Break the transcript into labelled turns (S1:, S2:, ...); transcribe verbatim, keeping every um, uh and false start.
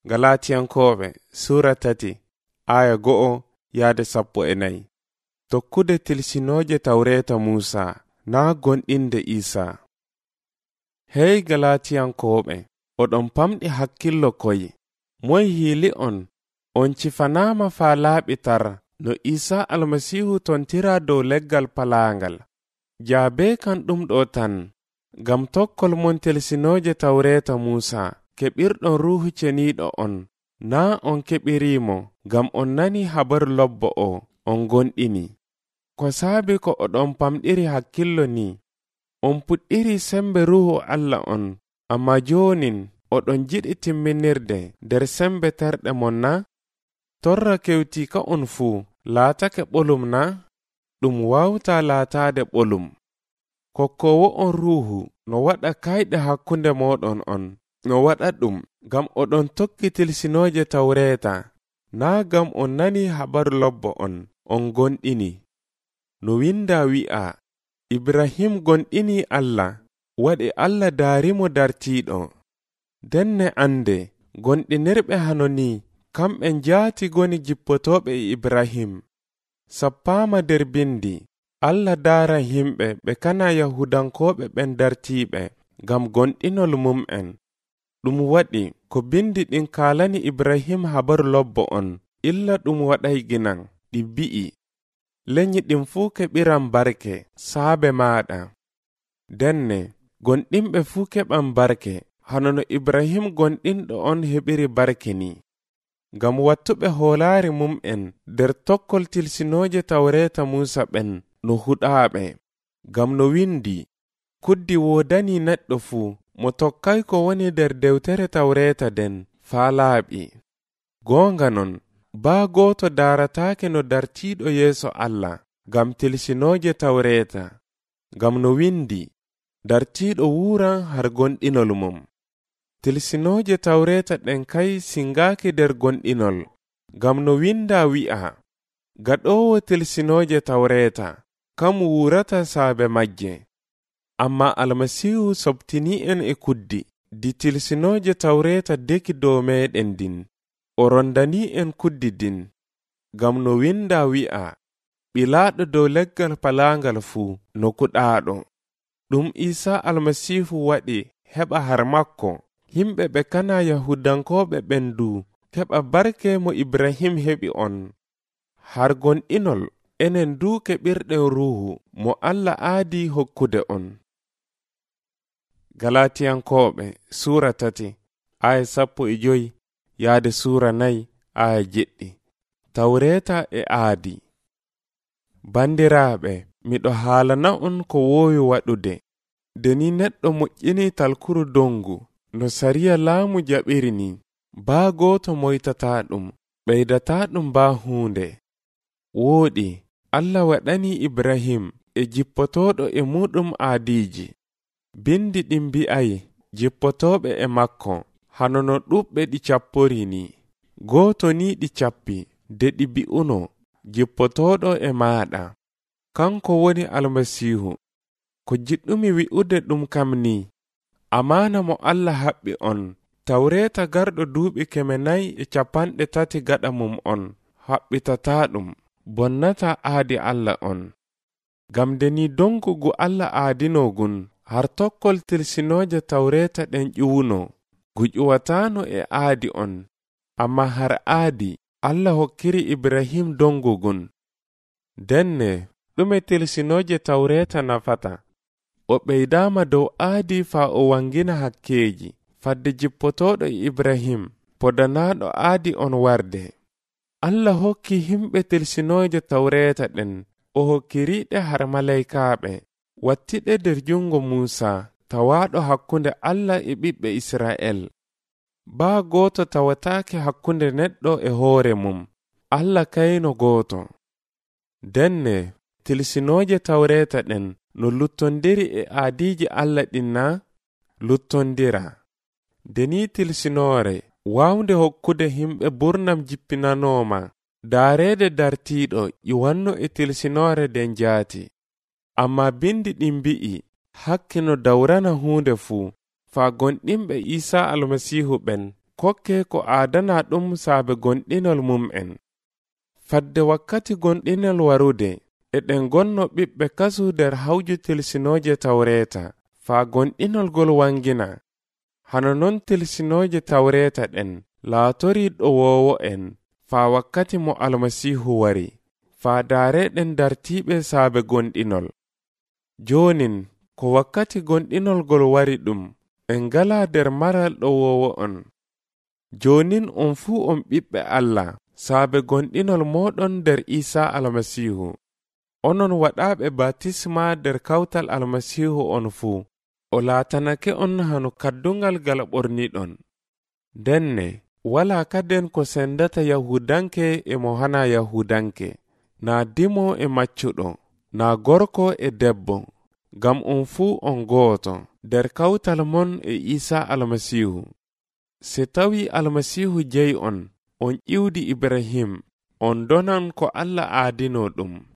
S1: Galatiyankoɓe Sura tati aya go'o yaade sappo e nayi. Tokkude tilsinoje tawreta Musa na gonɗinde Isa. Hey Galatiyankoɓe, oɗon pamɗi hakkillo koye. Moy hiili on, on cifanama fa laaɓi tar no Isa almasihu tontira dow leggal palangal. Jaabe kan ɗum ɗo tan, gam tokkol mon tilsinoje tawreta Musa keɓirɗon ruhu ceniɗo on, na on keɓirimo gam on nani habaru lobbo o on gonɗini. Ko saabi ko oɗon pamɗiri hakkillo ni, on puɗɗiri sembe ruhu Allah on, amma jonin oɗon jiɗi timminirde nder sembe terɗe mon na? Torra kewti ka on fuu laatake ɓolum na? Ɗum wawta laatade ɓolum. Kokkowo on ruhu no waɗa kayɗe hakkunde moɗon on, no waɗa ɗum gam oɗon tokki tilsinoje tawreta, na gam on nani habaru lobbo on on gonɗini. No winda wi'a, Ibrahim gonɗini Allah, waɗi Allah daarimo dartiɗo. Denne ande gonɗinirɓe hanoni kamɓe jaati goni jippotoɓe Ibrahim. Sappama der bindi, Allah daara himɓe ɓe kana Yahudankoɓe ɓen dartiɓe gam gonɗinol mum'en. Ɗum waɗi ko bindi ɗin kalani Ibrahim habaru lobbo on, illa ɗum waɗay ginan, ɗi bi'i, lenyi ɗin fuu keɓiran barke saabe maɗa. Denne gonɗinɓe fuu keɓan barke, hanono Ibrahim gonɗinɗo on heɓiri barke ni. Gam wattuɓe hoolaari mum'en der tokkol tilsinoje tawreta Musa ɓen no huɗaaɓe. Gam no windi, kuddi wodani neɗɗo fuu mo tokkay ko woni der dewtere tawreta den faa laaɓi. Goonga non, baa gooto daarataake no dartiiɗo yeeso Allah gam tilsinoje tawreta. Gam no windi, dartiiɗo wuuran har gonɗinol mum. Tilsinoje tawreta ɗen kay singaaki der gonɗinol, gam no winda wi'a, gaɗowo tilsinoje tawreta kam wuurata saabe majje. Amma almasihu sobtini en e kuddi di tilsinoje tawreta deki dow meɗen din, o rondani en kuddi din. Gam no winda wi'a, ɓilaaɗo dow leggal palangal fuu no kuɗaaɗo. Ɗum Isa almasihu waɗi heɓa har makko himɓe ɓe kana Yahudankoɓe ɓen du keɓa barke mo Ibrahim heɓi on. Har gonɗinol enen du keɓirɗen ruhu mo Allah aadi hokkude on. Galatiyankoɓe Sura tati aya sappo e joyi yaade Sura nayi aya jeɗɗi. Tawreta e aadi. Bandiraɓe, miɗo haalana on ko wowi waɗude. Deni neɗɗo moƴƴini talkuru dongu no sariya laamu jaɓiri ni, baa gooto moytata ɗum, ɓeydata ɗum baa huunde. Wooɗi, Allah waɗani Ibrahim e jippotoɗo e muɗum aadiji. Bindi ɗin mbi'ay jippotoɓe e makko hanono ɗuɓɓe ɗi cappori ni. Gooto ni ɗi cappi de ɗi bi'uno, jippotoɗo e maɗa. Kanko woni almasihu. Ko jiɗɗumi wi'ude ɗum kam ni, amana mo Allah haɓɓi on, tawreta garɗo duuɓi keme nayi e capanɗe tati gaɗa mum on, haɓɓitata ɗum, bonnata aadi Allah on. Gam deni dongugu Allah aadinogun, har tokkol tilsinoje tawreta ɗen ƴuwuno, gu ƴuwatano e aadi on, amma har aadi Allah hokkiri Ibrahim dongugun. Denne ɗume tilsinoje tawreta nafata? O ɓeydama dow aadi faa o wangina hakkeji, fadde jippotoɗo Ibrahim podanaɗo aadi on warde. Allah hokki himɓe tilsinoje tawreta ɗen, o hokkiriɗe har malaikaɓe, wattiɗe der jungo Musa, tawaɗo hakkunde Allah e ɓiɓɓe Isra'el. Baa gooto tawataake hakkunde neɗɗo e hoore mum, Allah kayno gooto. Denne tilsinoje tawreta ɗen no luttondiri e aadiji Allah ɗin na? Luttondira. Deni tilsinore wawnde hokkude himɓe burnam jippinanoma, daarede dartiɗo iwanno e tilsinore den jaati. Amma bindi ɗin bi'i, hakke no dawrana huunde fuu, faa gonɗinɓe Isa almasihu ɓen kokke ko aadana ɗum saabe gonɗinol mum'en. Fadde wakkati gonɗinol warude, eɗen gonno ɓiɓɓe kasu nder hawju tilsinooje tawreeta, faa gonɗinol gol wangina. Hano non tilsinooje tawreeta ɗen laatori ɗowoowo en, faa wakkati mo almasiihu wari, faa daareɗen dartiiɓe saabe gonɗinol. Joonin, ko wakkati gonɗinol gol wari ɗum, en ngalaa nder maral ɗowoowo on. Joonin on fuu on ɓiɓɓe Allah, saabe gonɗinol mooɗon nder Iisaa almasiihu. Onon waɗaaɓe batisma nder kawtal almasiihu on fuu, o laatanake on hano kaddungal gal ɓorniɗon. Denne, walaa kaden ko sendata Yahudanke e mo hana Yahudanke, naa dimo e maccuɗo, naa gorko e debbo, ngam on fuu on gooto nder kawtal mon e Iisaa almasiihu. Se tawi almasiihu jeyi on, on ƴiwdi Ibrahim, on donan ko Allah aadino ɗum.